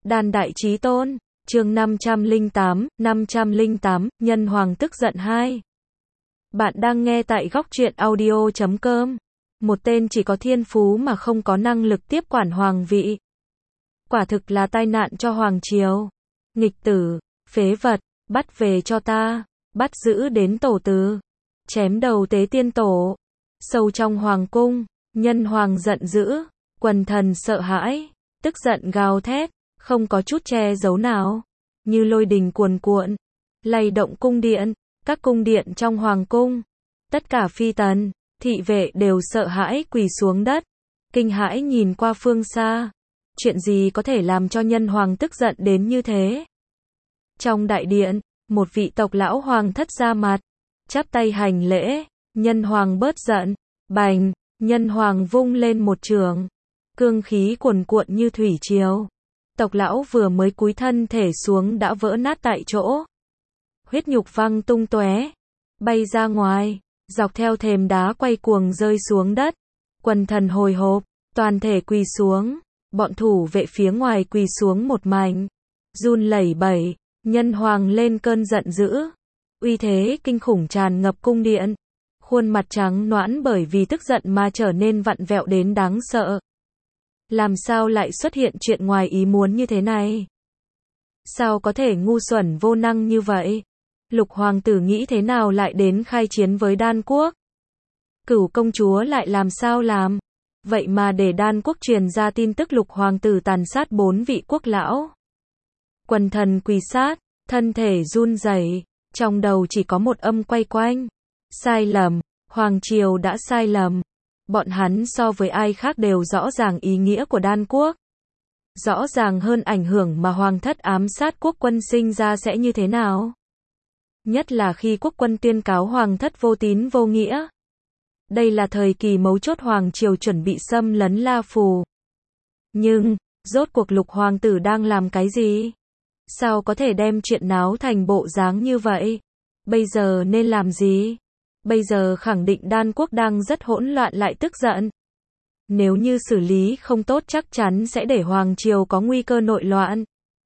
Đan Đại Chí Tôn, chương 508, Nhân Hoàng tức giận 2. Bạn đang nghe tại góc truyện audio.com. Một tên chỉ có thiên phú mà không có năng lực tiếp quản hoàng vị. Quả thực là tai nạn cho hoàng triều. Nghịch tử, phế vật, bắt về cho ta, bắt giữ đến tổ từ, chém đầu tế tiên tổ. Sâu trong hoàng cung, nhân hoàng giận dữ, quần thần sợ hãi, tức giận gào thét, không có chút che giấu nào, như lôi đình cuồn cuộn, lay động cung điện, các cung điện trong hoàng cung, tất cả phi tần, thị vệ đều sợ hãi quỳ xuống đất, kinh hãi nhìn qua phương xa. Chuyện gì có thể làm cho nhân hoàng tức giận đến như thế? Trong đại điện, một vị tộc lão hoàng thất ra mặt, chắp tay hành lễ, nhân hoàng bớt giận, bành, nhân hoàng vung lên một chưởng, cương khí cuồn cuộn như thủy triều. Tộc lão vừa mới cúi thân thể xuống đã vỡ nát tại chỗ. Huyết nhục văng tung tóe, bay ra ngoài, dọc theo thềm đá quay cuồng rơi xuống đất. Quần thần hồi hộp, toàn thể quỳ xuống, bọn thủ vệ phía ngoài quỳ xuống một mảnh, run lẩy bẩy, nhân hoàng lên cơn giận dữ. Uy thế kinh khủng tràn ngập cung điện, khuôn mặt trắng nõn bởi vì tức giận mà trở nên vặn vẹo đến đáng sợ. Làm sao lại xuất hiện chuyện ngoài ý muốn như thế này? Sao có thể ngu xuẩn vô năng như vậy? Lục hoàng tử nghĩ thế nào lại đến khai chiến với Đan quốc? Cửu công chúa lại làm sao làm? Vậy mà để Đan quốc truyền ra tin tức lục hoàng tử tàn sát 4 vị quốc lão. Quần thần quỳ sát, thân thể run rẩy, trong đầu chỉ có một âm quay quanh. Sai lầm, hoàng triều đã sai lầm. Bọn hắn so với ai khác đều rõ ràng ý nghĩa của Đan quốc. Rõ ràng hơn ảnh hưởng mà hoàng thất ám sát quốc quân sinh ra sẽ như thế nào. Nhất là khi quốc quân tuyên cáo hoàng thất vô tín vô nghĩa. Đây là thời kỳ mấu chốt hoàng triều chuẩn bị xâm lấn La Phù. Nhưng, rốt cuộc lục hoàng tử đang làm cái gì? Sao có thể đem chuyện náo thành bộ dáng như vậy? Bây giờ nên làm gì? Bây giờ khẳng định Đan quốc đang rất hỗn loạn lại tức giận. Nếu như xử lý không tốt chắc chắn sẽ để hoàng triều có nguy cơ nội loạn.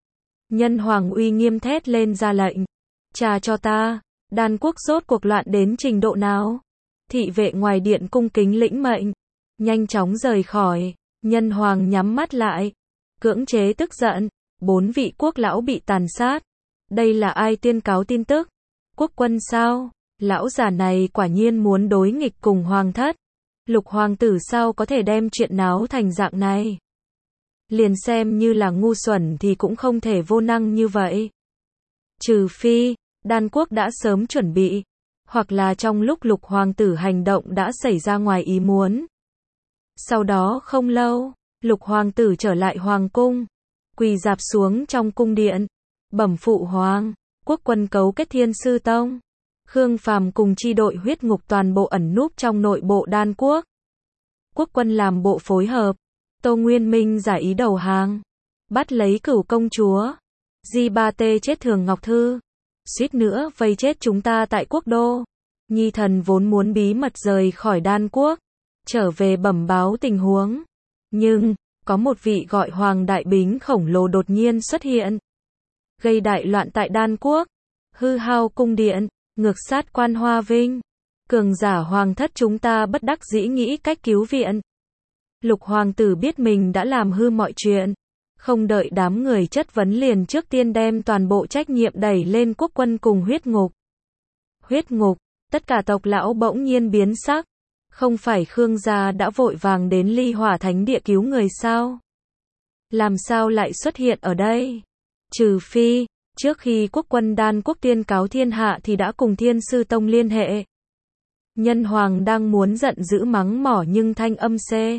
Nhân hoàng uy nghiêm thét lên ra lệnh. Tra cho ta, Đan quốc rốt cuộc loạn đến trình độ nào? Thị vệ ngoài điện cung kính lĩnh mệnh, nhanh chóng rời khỏi. Nhân hoàng nhắm mắt lại, cưỡng chế tức giận. 4 vị quốc lão bị tàn sát. Đây là ai tuyên cáo tin tức? Quốc quân sao? Lão già này quả nhiên muốn đối nghịch cùng hoàng thất. Lục hoàng tử sao có thể đem chuyện náo thành dạng này? Liền xem như là ngu xuẩn thì cũng không thể vô năng như vậy. Trừ phi, Đan quốc đã sớm chuẩn bị, hoặc là trong lúc lục hoàng tử hành động đã xảy ra ngoài ý muốn. Sau đó không lâu, lục hoàng tử trở lại hoàng cung, quỳ rạp xuống trong cung điện, bẩm phụ hoàng, quốc quân cấu kết Thiên Sư Tông. Khương Phàm cùng chi đội huyết ngục toàn bộ ẩn núp trong nội bộ Đan quốc. Quốc quân làm bộ phối hợp. Tô Nguyên Minh giả ý đầu hàng. Bắt lấy cửu công chúa. Di3T chết Thường Ngọc Thư. Suýt nữa vây chết chúng ta tại quốc đô. Nhi thần vốn muốn bí mật rời khỏi Đan quốc, trở về bẩm báo tình huống. Nhưng, có một vị gọi Hoàng Đại Bính khổng lồ đột nhiên xuất hiện. Gây đại loạn tại Đan quốc. Hư hao cung điện. Ngược sát Quan Hoa Vinh. Cường giả hoàng thất chúng ta bất đắc dĩ nghĩ cách cứu viện. Lục hoàng tử biết mình đã làm hư mọi chuyện. Không đợi đám người chất vấn liền trước tiên đem toàn bộ trách nhiệm đẩy lên quốc quân cùng huyết ngục. Huyết ngục, tất cả tộc lão bỗng nhiên biến sắc. Không phải Khương gia đã vội vàng đến Ly Hỏa Thánh Địa cứu người sao? Làm sao lại xuất hiện ở đây? Trừ phi, trước khi quốc quân Đan quốc tuyên cáo thiên hạ thì đã cùng Thiên Sư Tông liên hệ. Nhân hoàng đang muốn giận dữ mắng mỏ nhưng thanh âm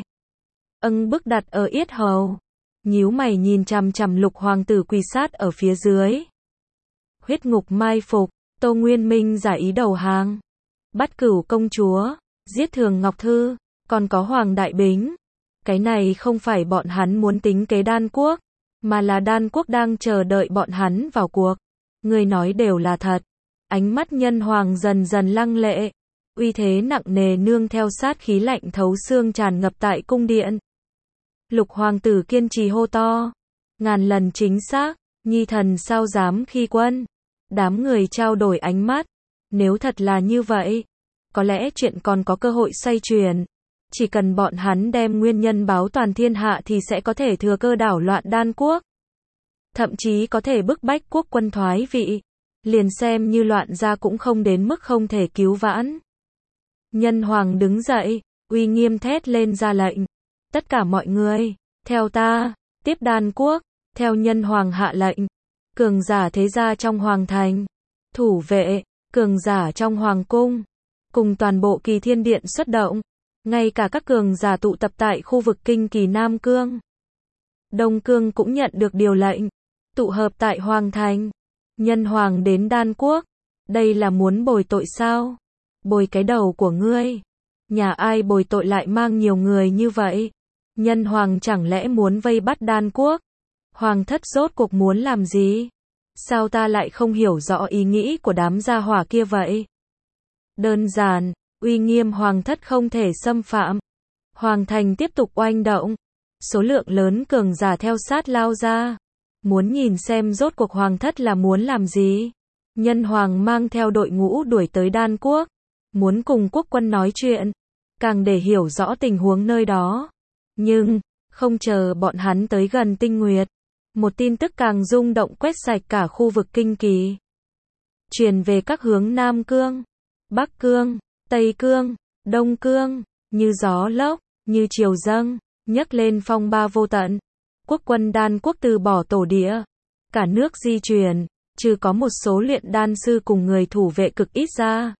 bức đặt ở yết hầu. Nhíu mày nhìn chằm chằm lục hoàng tử quỳ sát ở phía dưới. Huyết ngục mai phục, Tô Nguyên Minh giả ý đầu hàng. Bắt cửu công chúa, giết Thường Ngọc Thư, còn có Hoàng Đại Bính. Cái này không phải bọn hắn muốn tính kế Đan quốc, mà là Đan quốc đang chờ đợi bọn hắn vào cuộc. Người nói đều là thật. Ánh mắt nhân hoàng dần dần lăng lệ. Uy thế nặng nề nương theo sát khí lạnh thấu xương tràn ngập tại cung điện. Lục hoàng tử kiên trì hô to. Ngàn lần chính xác, nhi thần sao dám khi quân. Đám người trao đổi ánh mắt. Nếu thật là như vậy, có lẽ chuyện còn có cơ hội xoay chuyển. Chỉ cần bọn hắn đem nguyên nhân báo toàn thiên hạ thì sẽ có thể thừa cơ đảo loạn Đan quốc. Thậm chí có thể bức bách quốc quân thoái vị. Liền xem như loạn ra cũng không đến mức không thể cứu vãn. Nhân hoàng đứng dậy, uy nghiêm thét lên ra lệnh. Tất cả mọi người, theo ta, tiếp Đan quốc, theo nhân hoàng hạ lệnh. Cường giả thế gia trong hoàng thành, thủ vệ, cường giả trong hoàng cung, cùng toàn bộ Kỳ Thiên Điện xuất động. Ngay cả các cường giả tụ tập tại khu vực kinh kỳ Nam Cương. Đông Cương cũng nhận được điều lệnh, tụ hợp tại hoàng thành. Nhân hoàng đến Đan quốc, đây là muốn bồi tội sao? Bồi cái đầu của ngươi. Nhà ai bồi tội lại mang nhiều người như vậy? Nhân hoàng chẳng lẽ muốn vây bắt Đan quốc? Hoàng thất rốt cuộc muốn làm gì? Sao ta lại không hiểu rõ ý nghĩ của đám gia hỏa kia vậy? Đơn giản, uy nghiêm hoàng thất không thể xâm phạm. Hoàng thành tiếp tục oanh động. Số lượng lớn cường giả theo sát lao ra. Muốn nhìn xem rốt cuộc hoàng thất là muốn làm gì. Nhân hoàng mang theo đội ngũ đuổi tới Đan quốc. Muốn cùng quốc quân nói chuyện. Càng để hiểu rõ tình huống nơi đó. Nhưng, không chờ bọn hắn tới gần Tinh Nguyệt. Một tin tức càng rung động quét sạch cả khu vực kinh kỳ. Truyền về các hướng Nam Cương, Bắc Cương, Tây Cương, Đông Cương, như gió lốc, như triều dâng, nhấc lên phong ba vô tận. Quốc quân Đan quốc từ bỏ tổ địa, cả nước di chuyển, trừ có một số luyện đan sư cùng người thủ vệ cực ít ra.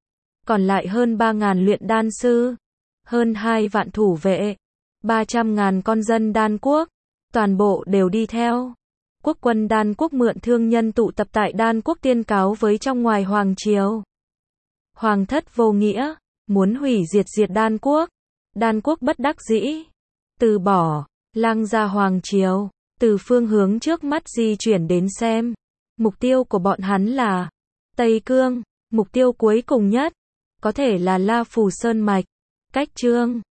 Còn lại hơn 3.000 luyện đan sư, hơn 2 vạn thủ vệ, 300.000 con dân Đan quốc, toàn bộ đều đi theo. Quốc quân Đan quốc mượn thương nhân tụ tập tại Đan quốc tuyên cáo với trong ngoài hoàng triều. Hoàng thất vô nghĩa, muốn hủy diệt Đan quốc. Đan quốc bất đắc dĩ, từ bỏ, lăng ra hoàng triều, từ phương hướng trước mắt di chuyển đến xem. Mục tiêu của bọn hắn là Tây Cương, mục tiêu cuối cùng nhất, có thể là La Phù Sơn Mạch, Cách Trương.